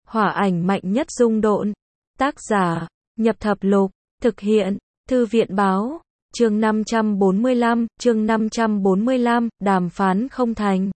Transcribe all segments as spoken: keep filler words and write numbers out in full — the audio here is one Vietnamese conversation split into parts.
Hỏa ảnh mạnh nhất dung độn. Tác giả, Nhập Thập Lục, thực hiện, Thư viện báo, chương năm trăm bốn mươi lăm, chương năm trăm bốn mươi lăm, đàm phán không thành.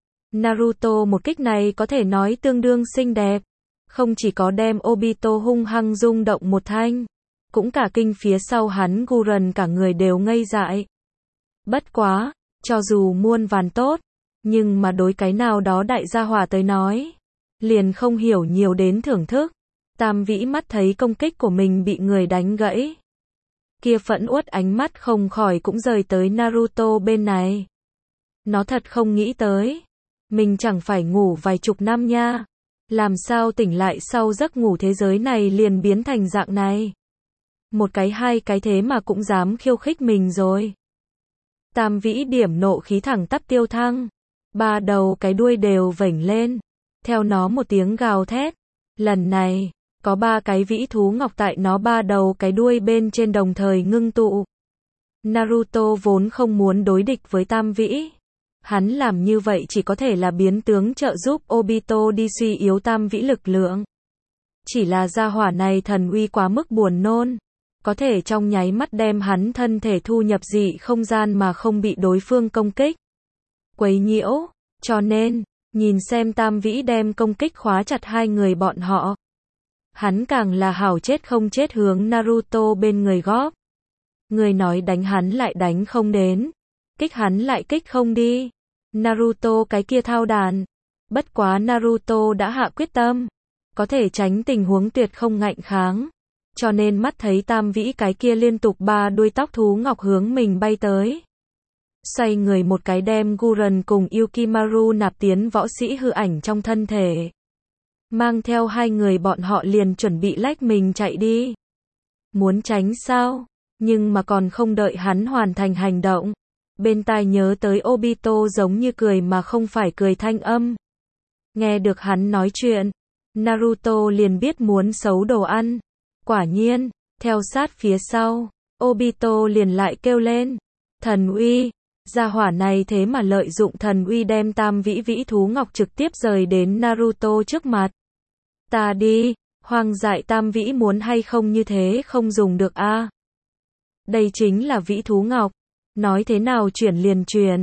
Naruto một kích này có thể nói tương đương xinh đẹp, không chỉ có đem Obito hung hăng rung động một thanh, cũng cả kinh phía sau hắn Guren cả người đều ngây dại. Bất quá, cho dù muôn vàn tốt, nhưng mà đối cái nào đó đại gia hỏa tới nói, liền không hiểu nhiều đến thưởng thức. Tam Vĩ mắt thấy công kích của mình bị người đánh gãy, kia phẫn uất ánh mắt không khỏi cũng rời tới Naruto bên này. Nó thật không nghĩ tới, mình chẳng phải ngủ vài chục năm nha, làm sao tỉnh lại sau giấc ngủ thế giới này liền biến thành dạng này. Một cái hai cái thế mà cũng dám khiêu khích mình rồi. Tam Vĩ điểm nộ khí thẳng tắp tiêu thăng, ba đầu cái đuôi đều vểnh lên, theo nó một tiếng gào thét. Lần này, có ba cái vĩ thú ngọc tại nó ba đầu cái đuôi bên trên đồng thời ngưng tụ. Naruto vốn không muốn đối địch với Tam Vĩ. Hắn làm như vậy chỉ có thể là biến tướng trợ giúp Obito đi suy yếu Tam Vĩ lực lượng. Chỉ là gia hỏa này thần uy quá mức buồn nôn, có thể trong nháy mắt đem hắn thân thể thu nhập dị không gian mà không bị đối phương công kích, quấy nhiễu, cho nên, nhìn xem Tam Vĩ đem công kích khóa chặt hai người bọn họ. Hắn càng là hảo chết không chết hướng Naruto bên người góp. Người nói đánh hắn lại đánh không đến, kích hắn lại kích không đi. Naruto cái kia thao đàn. Bất quá Naruto đã hạ quyết tâm, có thể tránh tình huống tuyệt không ngạnh kháng. Cho nên mắt thấy Tam Vĩ cái kia liên tục ba đuôi tóc thú ngọc hướng mình bay tới. Xoay người một cái đem Guren cùng Yukimaru nạp tiến võ sĩ hư ảnh trong thân thể. Mang theo hai người bọn họ liền chuẩn bị lách mình chạy đi. Muốn tránh sao? Nhưng mà còn không đợi hắn hoàn thành hành động, bên tai nhớ tới Obito giống như cười mà không phải cười thanh âm. Nghe được hắn nói chuyện, Naruto liền biết muốn xấu đồ ăn. Quả nhiên, theo sát phía sau, Obito liền lại kêu lên. Thần uy, gia hỏa này thế mà lợi dụng thần uy đem Tam Vĩ vĩ thú ngọc trực tiếp rời đến Naruto trước mặt. Ta đi, hoang dại Tam Vĩ muốn hay không như thế không dùng được a. À. Đây chính là vĩ thú ngọc, nói thế nào chuyển liền truyền.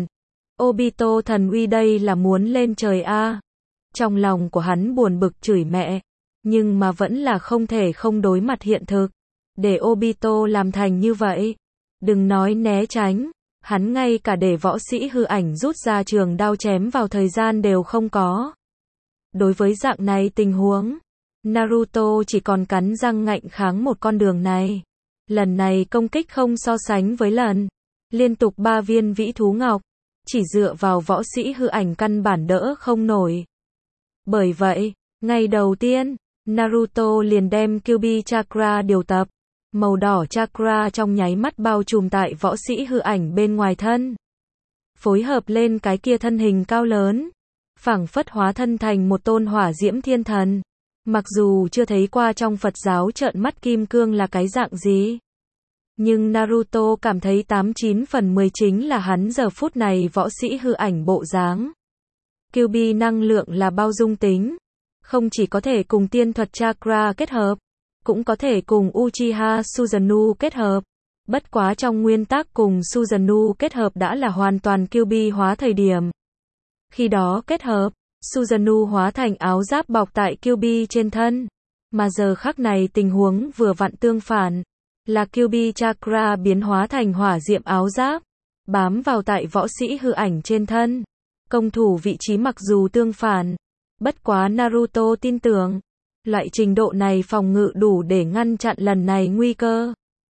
Obito thần uy đây là muốn lên trời a. À. Trong lòng của hắn buồn bực chửi mẹ, nhưng mà vẫn là không thể không đối mặt hiện thực. Để Obito làm thành như vậy, đừng nói né tránh, hắn ngay cả để võ sĩ hư ảnh rút ra trường đao chém vào thời gian đều không có. Đối với dạng này tình huống, Naruto chỉ còn cắn răng ngạnh kháng một con đường này. Lần này công kích không so sánh với lần liên tục ba viên vĩ thú ngọc, chỉ dựa vào võ sĩ hư ảnh căn bản đỡ không nổi. Bởi vậy, ngày đầu tiên, Naruto liền đem Kyuubi Chakra điều tập, màu đỏ chakra trong nháy mắt bao trùm tại võ sĩ hư ảnh bên ngoài thân. Phối hợp lên cái kia thân hình cao lớn, phảng phất hóa thân thành một tôn hỏa diễm thiên thần. Mặc dù chưa thấy qua trong Phật giáo trợn mắt kim cương là cái dạng gì, nhưng Naruto cảm thấy tám chín phần mười chính là hắn giờ phút này võ sĩ hư ảnh bộ dáng. Kyuubi năng lượng là bao dung tính, không chỉ có thể cùng tiên thuật chakra kết hợp, cũng có thể cùng Uchiha Susanoo kết hợp. Bất quá trong nguyên tắc cùng Susanoo kết hợp đã là hoàn toàn Kyuubi hóa thời điểm. Khi đó kết hợp, Susanoo hóa thành áo giáp bọc tại Kyuubi trên thân. Mà giờ khắc này tình huống vừa vặn tương phản, là Kyuubi Chakra biến hóa thành hỏa diệm áo giáp, bám vào tại võ sĩ hư ảnh trên thân. Công thủ vị trí mặc dù tương phản, bất quá Naruto tin tưởng, loại trình độ này phòng ngự đủ để ngăn chặn lần này nguy cơ.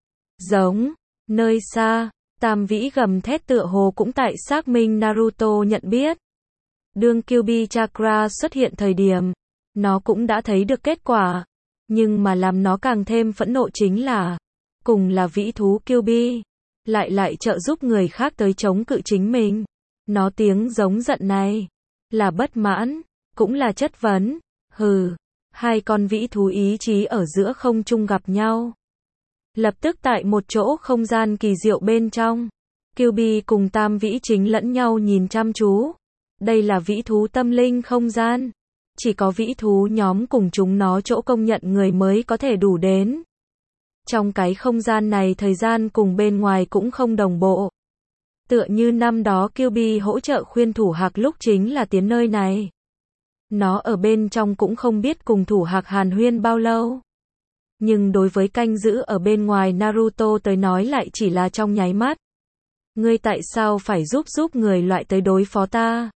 Giống, nơi xa, Tam Vĩ gầm thét tựa hồ cũng tại xác minh Naruto nhận biết. Đương Kyuubi Chakra xuất hiện thời điểm, nó cũng đã thấy được kết quả, nhưng mà làm nó càng thêm phẫn nộ chính là, cùng là vĩ thú Kyuubi, lại lại trợ giúp người khác tới chống cự chính mình. Nó tiếng giống giận này, là bất mãn, cũng là chất vấn, hừ, hai con vĩ thú ý chí ở giữa không trung gặp nhau. Lập tức tại một chỗ không gian kỳ diệu bên trong, Kyuubi cùng Tam Vĩ chính lẫn nhau nhìn chăm chú. Đây là vĩ thú tâm linh không gian. chỉ có vĩ thú nhóm cùng chúng nó chỗ công nhận người mới có thể đủ đến. Trong cái không gian này thời gian cùng bên ngoài cũng không đồng bộ. Tựa như năm đó Kyuubi hỗ trợ khuyên thủ hạc lúc chính là tiến nơi này. Nó ở bên trong cũng không biết cùng thủ hạc hàn huyên bao lâu. Nhưng đối với canh giữ ở bên ngoài Naruto tới nói lại chỉ là trong nháy mắt. Ngươi tại sao phải giúp giúp người loại tới đối phó ta?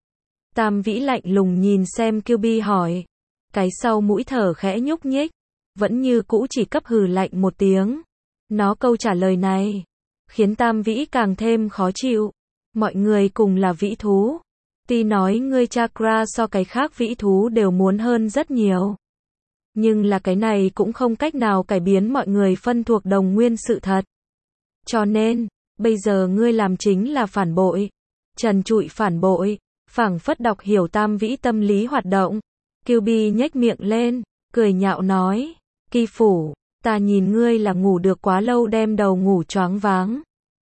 Tam Vĩ lạnh lùng nhìn xem Kyuubi hỏi. Cái sau mũi thở khẽ nhúc nhích. Vẫn như cũ chỉ cấp hừ lạnh một tiếng. Nó câu trả lời này khiến Tam Vĩ càng thêm khó chịu. Mọi người cùng là vĩ thú. Tuy nói ngươi chakra so cái khác vĩ thú đều muốn hơn rất nhiều. Nhưng là cái này cũng không cách nào cải biến mọi người phân thuộc đồng nguyên sự thật. Cho nên, bây giờ ngươi làm chính là phản bội. Trần trụi phản bội, phảng phất đọc hiểu Tam Vĩ tâm lý hoạt động. Kyuubi nhếch miệng lên, cười nhạo nói. Kỳ phủ, ta nhìn ngươi là ngủ được quá lâu đem đầu ngủ choáng váng.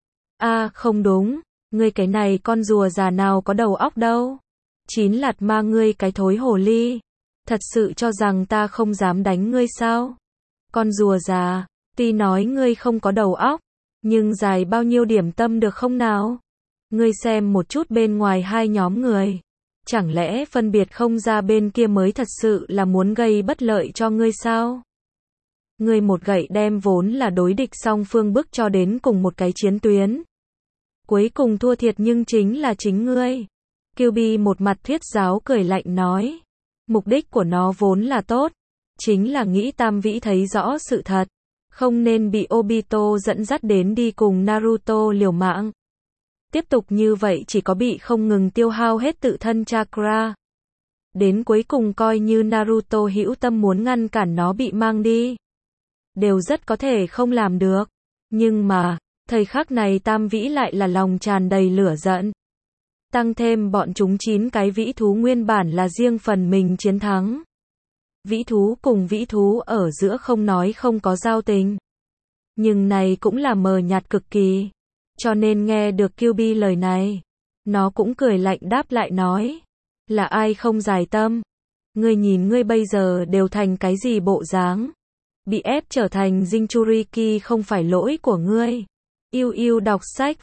A không đúng, ngươi cái này con rùa già nào có đầu óc đâu. Chín lạt ma ngươi cái thối hồ ly. Thật sự cho rằng ta không dám đánh ngươi sao? Con rùa già, tuy nói ngươi không có đầu óc, nhưng dài bao nhiêu điểm tâm được không nào? Ngươi xem một chút bên ngoài hai nhóm người. Chẳng lẽ phân biệt không ra bên kia mới thật sự là muốn gây bất lợi cho ngươi sao? Ngươi một gậy đem vốn là đối địch song phương bức cho đến cùng một cái chiến tuyến. Cuối cùng thua thiệt nhưng chính là chính ngươi. Kyuubi một mặt thuyết giáo cười lạnh nói. Mục đích của nó vốn là tốt. Chính là nghĩ Tam Vĩ thấy rõ sự thật. Không nên bị Obito dẫn dắt đến đi cùng Naruto liều mạng. Tiếp tục như vậy chỉ có bị không ngừng tiêu hao hết tự thân chakra. Đến cuối cùng coi như Naruto hữu tâm muốn ngăn cản nó bị mang đi. Đều rất có thể không làm được. Nhưng mà, thời khắc này Tam Vĩ lại là lòng tràn đầy lửa giận. Tăng thêm bọn chúng chín cái vĩ thú nguyên bản là riêng phần mình chiến thắng. Vĩ thú cùng vĩ thú ở giữa không nói không có giao tình. Nhưng này cũng là mờ nhạt cực kỳ. Cho nên nghe được Kyuubi lời này. Nó cũng cười lạnh đáp lại nói. Là ai không giải tâm? Ngươi nhìn ngươi bây giờ đều thành cái gì bộ dáng? Bị ép trở thành Jinchuriki không phải lỗi của ngươi. Yêu yêu đọc sách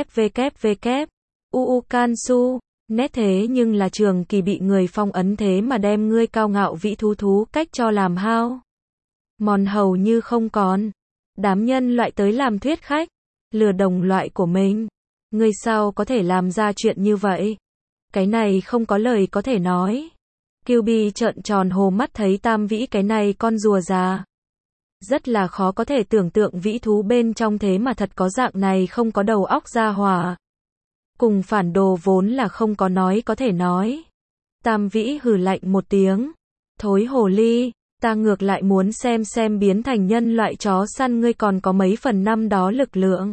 www. Uu Kansu, nét thế nhưng là Trường Kỳ bị người phong ấn thế mà đem ngươi cao ngạo vĩ thú thú cách cho làm hao. Mòn hầu như không còn. Đám nhân loại tới làm thuyết khách. Lừa đồng loại của mình. Ngươi sao có thể làm ra chuyện như vậy? Cái này không có lời có thể nói. Kyuubi trợn tròn hồ mắt thấy Tam Vĩ cái này con rùa già. Rất là khó có thể tưởng tượng vĩ thú bên trong thế mà thật có dạng này không có đầu óc ra hỏa. Cùng phản đồ vốn là không có nói có thể nói. Tam Vĩ hừ lạnh một tiếng. Thối hồ ly, ta ngược lại muốn xem xem biến thành nhân loại chó săn ngươi còn có mấy phần năm đó lực lượng.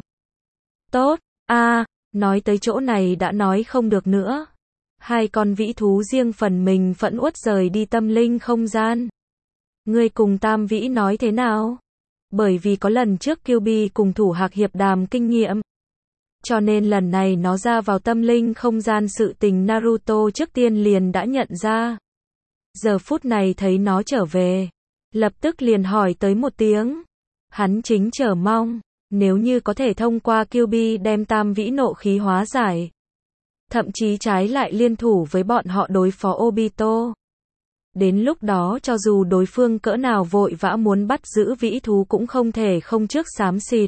Tốt, a à, nói tới chỗ này đã nói không được nữa. Hai con vĩ thú riêng phần mình phẫn uất rời đi tâm linh không gian. Ngươi cùng Tam Vĩ nói thế nào? Bởi vì có lần trước Kyuubi cùng thủ hạc hiệp đàm kinh nghiệm. Cho nên lần này nó ra vào tâm linh không gian sự tình Naruto trước tiên liền đã nhận ra. Giờ phút này thấy nó trở về. Lập tức liền hỏi tới một tiếng. Hắn chính chờ mong. Nếu như có thể thông qua Kyuubi đem Tam Vĩ nộ khí hóa giải. Thậm chí trái lại liên thủ với bọn họ đối phó Obito. Đến lúc đó cho dù đối phương cỡ nào vội vã muốn bắt giữ vĩ thú cũng không thể không trước xám xịt.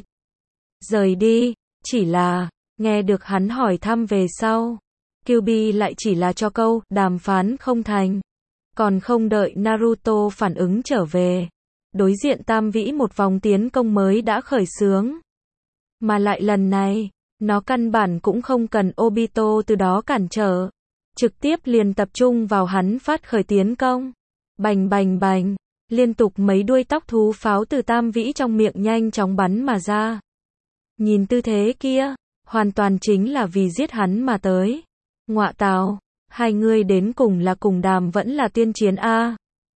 Rời đi, chỉ là, nghe được hắn hỏi thăm về sau. Kyuubi lại chỉ là cho câu, đàm phán không thành. Còn không đợi Naruto phản ứng trở về. Đối diện Tam Vĩ một vòng tiến công mới đã khởi xướng. Mà lại lần này, nó căn bản cũng không cần Obito từ đó cản trở. Trực tiếp liền tập trung vào hắn phát khởi tiến công. Bành bành bành, liên tục mấy đuôi tóc thú pháo từ Tam Vĩ trong miệng nhanh chóng bắn mà ra. Nhìn tư thế kia, hoàn toàn chính là vì giết hắn mà tới. Ngọa tào, hai người đến cùng là cùng đàm vẫn là tiên chiến a.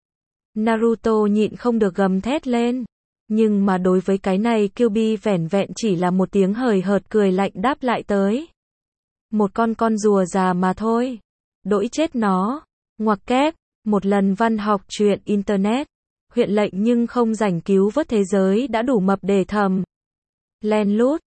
Naruto nhịn không được gầm thét lên. Nhưng mà đối với cái này Kyuubi vẻn vẹn chỉ là một tiếng hời hợt cười lạnh đáp lại tới. Một con con rùa già mà thôi. Đỗi chết nó. Ngoặc kép, Một lần văn học truyện Internet. Huyện lệnh nhưng không rảnh cứu vớt thế giới đã đủ mập để thầm. Len lút.